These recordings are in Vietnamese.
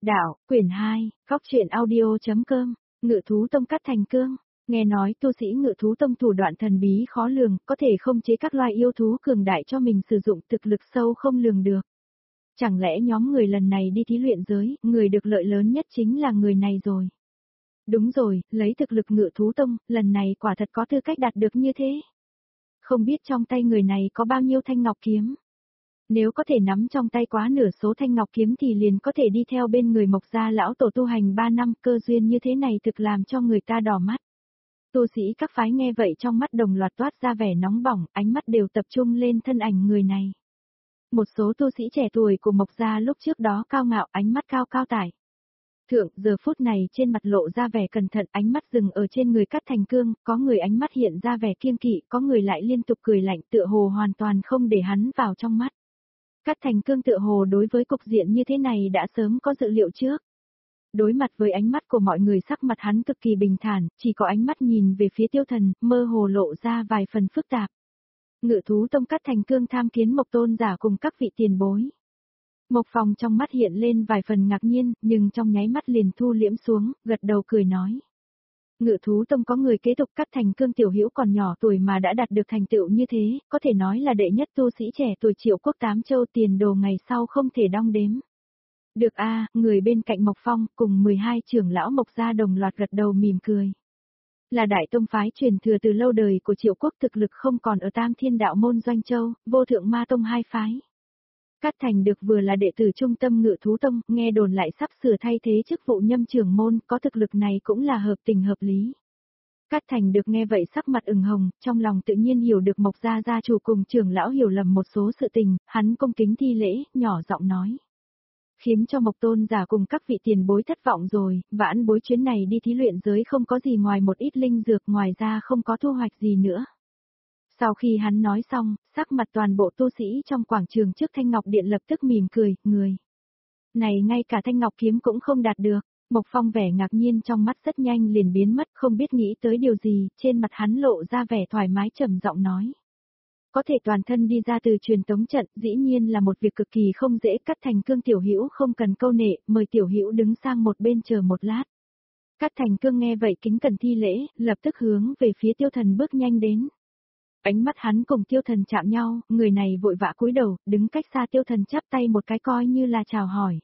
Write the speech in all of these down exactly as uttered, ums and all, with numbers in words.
Đạo, quyển hai, góc truyện audio.com, Ngự thú tông Cát Thành Cương. Nghe nói tu sĩ Ngự thú tông thủ đoạn thần bí khó lường, có thể khống chế các loài yêu thú cường đại cho mình sử dụng, thực lực sâu không lường được. Chẳng lẽ nhóm người lần này đi thí luyện giới, người được lợi lớn nhất chính là người này rồi. Đúng rồi, lấy thực lực Ngự thú tông, lần này quả thật có tư cách đạt được như thế. Không biết trong tay người này có bao nhiêu thanh ngọc kiếm. Nếu có thể nắm trong tay quá nửa số thanh ngọc kiếm thì liền có thể đi theo bên người Mộc gia lão tổ tu hành ba năm, cơ duyên như thế này thực làm cho người ta đỏ mắt. Tu sĩ các phái nghe vậy trong mắt đồng loạt toát ra vẻ nóng bỏng, ánh mắt đều tập trung lên thân ảnh người này. Một số tu sĩ trẻ tuổi của Mộc gia lúc trước đó cao ngạo, ánh mắt cao cao tải. Thượng, giờ phút này trên mặt lộ ra vẻ cẩn thận, ánh mắt dừng ở trên người Cát Thành Cương, có người ánh mắt hiện ra vẻ kiêng kỵ, có người lại liên tục cười lạnh, tựa hồ hoàn toàn không để hắn vào trong mắt. Cát Thành Cương tựa hồ đối với cục diện như thế này đã sớm có dự liệu trước. Đối mặt với ánh mắt của mọi người, sắc mặt hắn cực kỳ bình thản, chỉ có ánh mắt nhìn về phía Tiêu Thần, mơ hồ lộ ra vài phần phức tạp. Ngự thú tông Cát Thành Cương tham kiến Mộc tôn giả cùng các vị tiền bối. Mộc Phong trong mắt hiện lên vài phần ngạc nhiên, nhưng trong nháy mắt liền thu liễm xuống, gật đầu cười nói. Ngự thú tông có người kế tục, Cát Thành Cương tiểu hữu còn nhỏ tuổi mà đã đạt được thành tựu như thế, có thể nói là đệ nhất tu sĩ trẻ tuổi Triệu quốc tám châu, tiền đồ ngày sau không thể đong đếm. Được a, người bên cạnh Mộc Phong cùng mười hai trưởng lão Mộc gia đồng loạt gật đầu mỉm cười. Là đại tông phái truyền thừa từ lâu đời của Triệu quốc, thực lực không còn ở Tam Thiên đạo môn Doanh Châu, Vô Thượng Ma tông hai phái. Cát Thành được vừa là đệ tử trung tâm Ngự thú tông, nghe đồn lại sắp sửa thay thế chức vụ nhâm trưởng môn, có thực lực này cũng là hợp tình hợp lý. Cát Thành được nghe vậy sắc mặt ửng hồng, trong lòng tự nhiên hiểu được Mộc gia gia chủ cùng trưởng lão hiểu lầm một số sự tình, hắn cung kính thi lễ, nhỏ giọng nói. Khiến cho Mộc tôn giả cùng các vị tiền bối thất vọng rồi, vãn bối chuyến này đi thí luyện giới không có gì ngoài một ít linh dược, ngoài ra không có thu hoạch gì nữa. Sau khi hắn nói xong, sắc mặt toàn bộ tu sĩ trong quảng trường trước Thanh Ngọc Điện lập tức mỉm cười, người. Này ngay cả Thanh Ngọc kiếm cũng không đạt được. Mộc Phong vẻ ngạc nhiên trong mắt rất nhanh liền biến mất, không biết nghĩ tới điều gì, trên mặt hắn lộ ra vẻ thoải mái trầm giọng nói. Có thể toàn thân đi ra từ truyền tống trận, dĩ nhiên là một việc cực kỳ không dễ. Cát Thành Cương tiểu hữu không cần câu nệ, mời tiểu hữu đứng sang một bên chờ một lát. Cát Thành Cương nghe vậy kính cẩn thi lễ, lập tức hướng về phía Tiêu Thần bước nhanh đến. Ánh mắt hắn cùng Tiêu Thần chạm nhau, người này vội vã cúi đầu, đứng cách xa Tiêu Thần chắp tay một cái coi như là chào hỏi.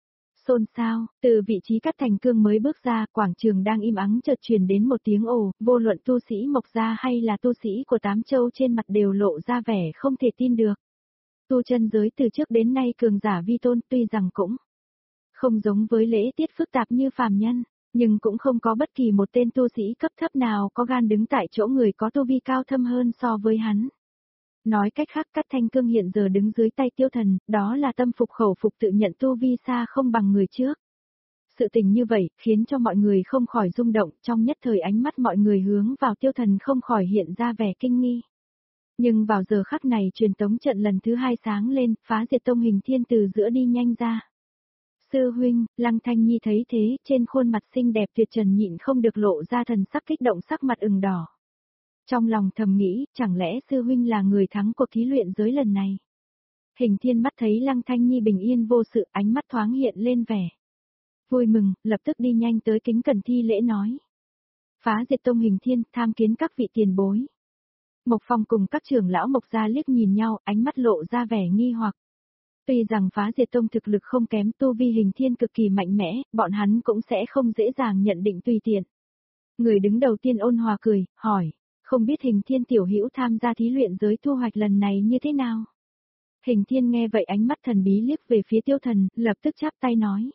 Xôn xao, từ vị trí Cát Thành Cương mới bước ra, quảng trường đang im ắng chợt truyền đến một tiếng ồ, vô luận tu sĩ Mộc gia hay là tu sĩ của Tám Châu trên mặt đều lộ ra vẻ không thể tin được. Tu chân giới từ trước đến nay cường giả vi tôn, tuy rằng cũng không giống với lễ tiết phức tạp như phàm nhân, nhưng cũng không có bất kỳ một tên tu sĩ cấp thấp nào có gan đứng tại chỗ người có tu vi cao thâm hơn so với hắn. Nói cách khác, Cát Thành Cương hiện giờ đứng dưới tay Tiêu Thần, đó là tâm phục khẩu phục tự nhận tu vi xa không bằng người trước. Sự tình như vậy, khiến cho mọi người không khỏi rung động, trong nhất thời ánh mắt mọi người hướng vào Tiêu Thần không khỏi hiện ra vẻ kinh nghi. Nhưng vào giờ khắc này truyền tống trận lần thứ hai sáng lên, phá diệt tông Hình Thiên từ giữa đi nhanh ra. Sư huynh, Lăng Thanh Nhi thấy thế, trên khuôn mặt xinh đẹp tuyệt trần nhịn không được lộ ra thần sắc kích động, sắc mặt ửng đỏ. Trong lòng thầm nghĩ, chẳng lẽ sư huynh là người thắng cuộc thí luyện giới lần này? Hình Thiên mắt thấy Lăng Thanh Nhi bình yên vô sự, ánh mắt thoáng hiện lên vẻ vui mừng, lập tức đi nhanh tới kính cẩn thi lễ nói. Phá diệt tông Hình Thiên, tham kiến các vị tiền bối. Mộc Phong cùng các trưởng lão Mộc gia liếc nhìn nhau, ánh mắt lộ ra vẻ nghi hoặc. Tuy rằng phá diệt tông thực lực không kém, tu vi Hình Thiên cực kỳ mạnh mẽ, bọn hắn cũng sẽ không dễ dàng nhận định tùy tiện. Người đứng đầu tiên ôn hòa cười, hỏi. Không biết Hình Thiên tiểu hữu tham gia thí luyện giới thu hoạch lần này như thế nào? Hình Thiên nghe vậy ánh mắt thần bí liếc về phía Tiêu Thần, lập tức chắp tay nói.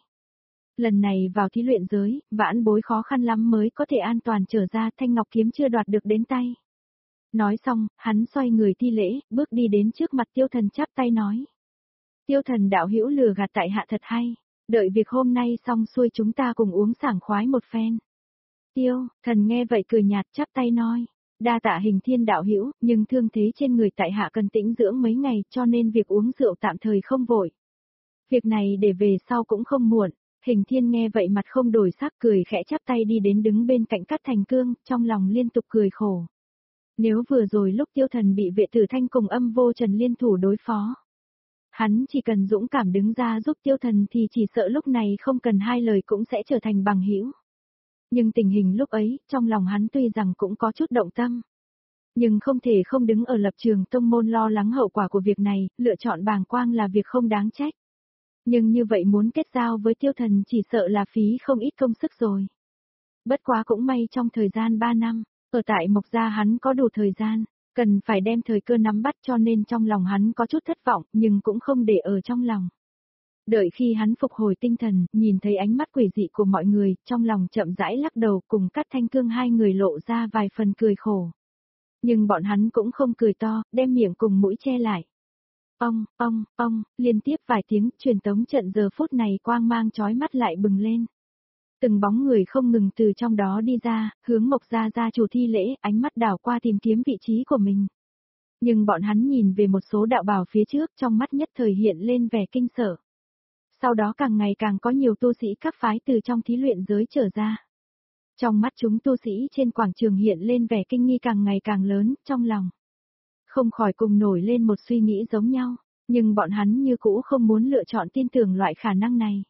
Lần này vào thí luyện giới, vãn bối khó khăn lắm mới có thể an toàn trở ra, thanh ngọc kiếm chưa đoạt được đến tay. Nói xong, hắn xoay người thi lễ, bước đi đến trước mặt Tiêu Thần chắp tay nói. Tiêu Thần đạo hữu lừa gạt tại hạ thật hay, đợi việc hôm nay xong xuôi chúng ta cùng uống sảng khoái một phen. Tiêu, Thần nghe vậy cười nhạt chắp tay nói. Đa tạ Hình Thiên đạo hữu, nhưng thương thế trên người tại hạ cần tĩnh dưỡng mấy ngày, cho nên việc uống rượu tạm thời không vội. Việc này để về sau cũng không muộn. Hình Thiên nghe vậy mặt không đổi sắc, cười khẽ chắp tay đi đến đứng bên cạnh Cát Thành Cương, trong lòng liên tục cười khổ. Nếu vừa rồi lúc Tiêu Thần bị vệ tử thanh cùng Âm Vô Trần liên thủ đối phó, Hắn chỉ cần dũng cảm đứng ra giúp tiêu thần thì chỉ sợ lúc này không cần hai lời cũng sẽ trở thành bằng hữu. Nhưng tình hình lúc ấy, trong lòng hắn tuy rằng cũng có chút động tâm. Nhưng không thể không đứng ở lập trường tông môn lo lắng hậu quả của việc này, lựa chọn bàng quang là việc không đáng trách. Nhưng như vậy muốn kết giao với tiêu thần chỉ sợ là phí không ít công sức rồi. Bất quá cũng may trong thời gian ba năm, ở tại Mộc Gia hắn có đủ thời gian, cần phải đem thời cơ nắm bắt cho nên trong lòng hắn có chút thất vọng nhưng cũng không để ở trong lòng. Đợi khi hắn phục hồi tinh thần, nhìn thấy ánh mắt quỷ dị của mọi người, trong lòng chậm rãi lắc đầu cùng Cát Thanh Cương hai người lộ ra vài phần cười khổ. Nhưng bọn hắn cũng không cười to, đem miệng cùng mũi che lại. Ong, ong, ong, liên tiếp vài tiếng truyền tống trận giờ phút này quang mang chói mắt lại bừng lên. Từng bóng người không ngừng từ trong đó đi ra, hướng Mộc Gia gia chủ thi lễ, ánh mắt đảo qua tìm kiếm vị trí của mình. Nhưng bọn hắn nhìn về một số đạo bào phía trước trong mắt nhất thời hiện lên vẻ kinh sợ. Sau đó càng ngày càng có nhiều tu sĩ các phái từ trong thí luyện giới trở ra. Trong mắt chúng tu sĩ trên quảng trường hiện lên vẻ kinh nghi càng ngày càng lớn, trong lòng. Không khỏi cùng nổi lên một suy nghĩ giống nhau, nhưng bọn hắn như cũ không muốn lựa chọn tin tưởng loại khả năng này.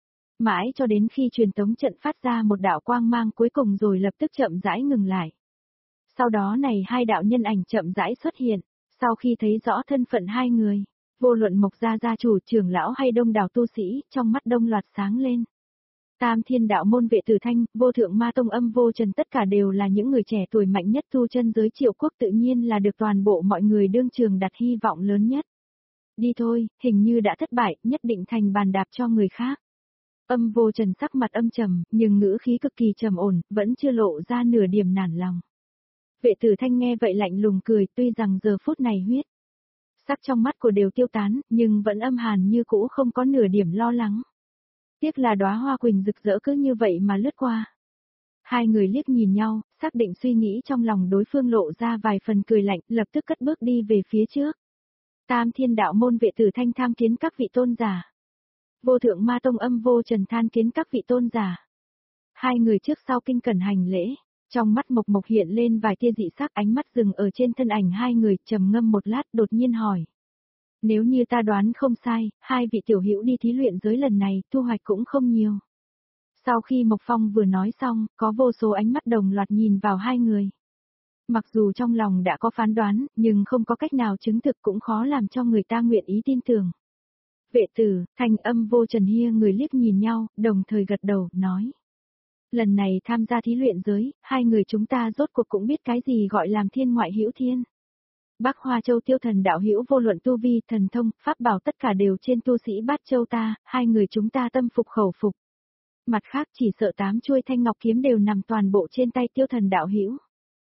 Mãi cho đến khi truyền tống trận phát ra một đạo quang mang cuối cùng rồi lập tức chậm rãi ngừng lại. Sau đó này hai đạo nhân ảnh chậm rãi xuất hiện, sau khi thấy rõ thân phận hai người, vô luận Mộc Gia gia chủ trưởng lão hay đông đảo tu sĩ, trong mắt đông loạt sáng lên. Tam Thiên đạo môn Vệ Tử Thanh, Vô Thượng Ma Tông Âm Vô Trần tất cả đều là những người trẻ tuổi mạnh nhất tu chân giới Triệu Quốc tự nhiên là được toàn bộ mọi người đương trường đặt hy vọng lớn nhất. Đi thôi, hình như đã thất bại, nhất định thành bàn đạp cho người khác. Âm Vô Trần sắc mặt âm trầm, nhưng ngữ khí cực kỳ trầm ổn, vẫn chưa lộ ra nửa điểm nản lòng. Vệ Tử Thanh nghe vậy lạnh lùng cười, tuy rằng giờ phút này huyết sắc trong mắt của đều tiêu tán, nhưng vẫn âm hàn như cũ không có nửa điểm lo lắng. Tiếc là đóa hoa quỳnh rực rỡ cứ như vậy mà lướt qua. Hai người liếc nhìn nhau, xác định suy nghĩ trong lòng đối phương lộ ra vài phần cười lạnh, lập tức cất bước đi về phía trước. Tam Thiên đạo môn Vệ Tử Thanh tham kiến các vị tôn giả. Vô Thượng Ma Tông Âm Vô Trần than kiến các vị tôn giả. Hai người trước sau kinh cẩn hành lễ, trong mắt Mộc Mộc hiện lên vài tia dị sắc, ánh mắt dừng ở trên thân ảnh hai người, trầm ngâm một lát đột nhiên hỏi. Nếu như ta đoán không sai, hai vị tiểu hữu đi thí luyện giới lần này, thu hoạch cũng không nhiều. Sau khi Mộc Phong vừa nói xong, có vô số ánh mắt đồng loạt nhìn vào hai người. Mặc dù trong lòng đã có phán đoán, nhưng không có cách nào chứng thực cũng khó làm cho người ta nguyện ý tin tưởng. Vệ Tử, Thanh, Âm Vô Trần hia người liếc nhìn nhau, đồng thời gật đầu, nói. Lần này tham gia thí luyện giới, hai người chúng ta rốt cuộc cũng biết cái gì gọi làm thiên ngoại hữu thiên. Bắc Hoa Châu Tiêu Thần đạo hữu vô luận tu vi, thần thông, pháp bảo tất cả đều trên tu sĩ Bát Châu ta, hai người chúng ta tâm phục khẩu phục. Mặt khác chỉ sợ tám chuôi thanh ngọc kiếm đều nằm toàn bộ trên tay Tiêu Thần đạo hữu.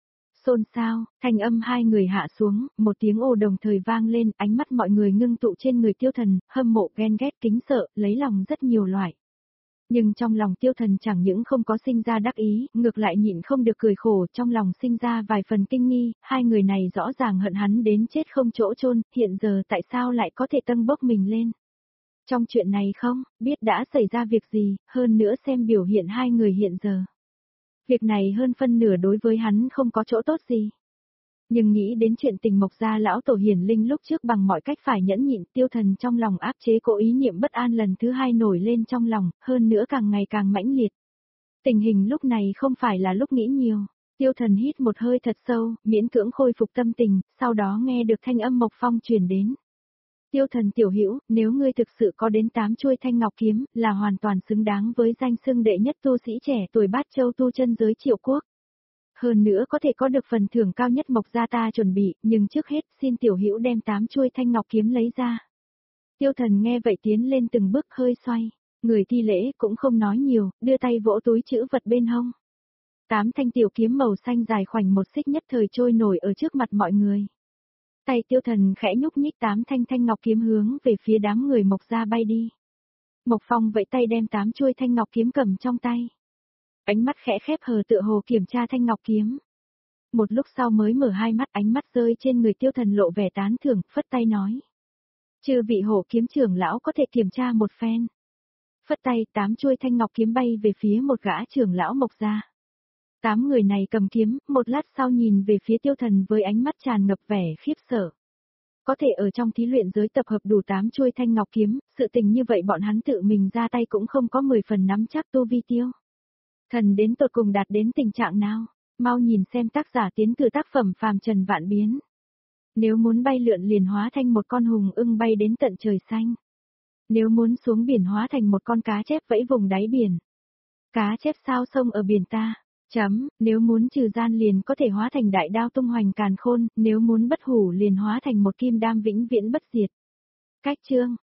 Xôn xao, thanh âm hai người hạ xuống, một tiếng ồ đồng thời vang lên, ánh mắt mọi người ngưng tụ trên người Tiêu Thần, hâm mộ, ghen ghét, kính sợ, lấy lòng rất nhiều loại. Nhưng trong lòng Tiêu Thần chẳng những không có sinh ra đắc ý, ngược lại nhịn không được cười khổ, trong lòng sinh ra vài phần kinh nghi, hai người này rõ ràng hận hắn đến chết không chỗ chôn, hiện giờ tại sao lại có thể tăng bốc mình lên. Trong chuyện này không, biết đã xảy ra việc gì, hơn nữa xem biểu hiện hai người hiện giờ. Việc này hơn phân nửa đối với hắn không có chỗ tốt gì. Nhưng nghĩ đến chuyện tình Mộc Gia lão tổ hiển linh lúc trước bằng mọi cách phải nhẫn nhịn, Tiêu Thần trong lòng áp chế cố ý niệm bất an lần thứ hai nổi lên trong lòng, hơn nữa càng ngày càng mãnh liệt. Tình hình lúc này không phải là lúc nghĩ nhiều. Tiêu Thần hít một hơi thật sâu, miễn cưỡng khôi phục tâm tình, sau đó nghe được thanh âm Mộc Phong truyền đến. Tiêu Thần tiểu hữu, nếu ngươi thực sự có đến tám chuôi thanh ngọc kiếm, là hoàn toàn xứng đáng với danh xưng đệ nhất tu sĩ trẻ tuổi Bát Châu tu chân giới Triệu Quốc. Hơn nữa có thể có được phần thưởng cao nhất Mộc Gia ta chuẩn bị, nhưng trước hết xin tiểu hữu đem tám chuôi thanh ngọc kiếm lấy ra. Tiêu Thần nghe vậy tiến lên từng bước hơi xoay, người thi lễ cũng không nói nhiều, đưa tay vỗ túi trữ vật bên hông. Tám thanh tiểu kiếm màu xanh dài khoảnh một xích nhất thời trôi nổi ở trước mặt mọi người. Tay Tiêu Thần khẽ nhúc nhích tám thanh thanh ngọc kiếm hướng về phía đám người Mộc Gia bay đi. Mộc Phong vẫy tay đem tám chuôi thanh ngọc kiếm cầm trong tay. Ánh mắt khẽ khép hờ tựa hồ kiểm tra thanh ngọc kiếm. Một lúc sau mới mở hai mắt, ánh mắt rơi trên người Tiêu Thần lộ vẻ tán thưởng, phất tay nói. Chư vị hổ kiếm trưởng lão có thể kiểm tra một phen. Phất tay, tám chuôi thanh ngọc kiếm bay về phía một gã trưởng lão Mộc Gia. Tám người này cầm kiếm, một lát sau nhìn về phía Tiêu Thần với ánh mắt tràn ngập vẻ khiếp sợ. Có thể ở trong thí luyện giới tập hợp đủ tám chuôi thanh ngọc kiếm, sự tình như vậy bọn hắn tự mình ra tay cũng không có mười phần nắm chắc tu vi tiêu. Thần đến tột cùng đạt đến tình trạng nào? Mau nhìn xem tác giả tiến cử tác phẩm phàm trần vạn biến. Nếu muốn bay lượn liền hóa thành một con hùng ưng bay đến tận trời xanh. Nếu muốn xuống biển hóa thành một con cá chép vẫy vùng đáy biển. Cá chép sao sông ở biển ta. Chấm, nếu muốn trừ gian liền có thể hóa thành đại đao tung hoành càn khôn, nếu muốn bất hủ liền hóa thành một kim đam vĩnh viễn bất diệt. Cách chương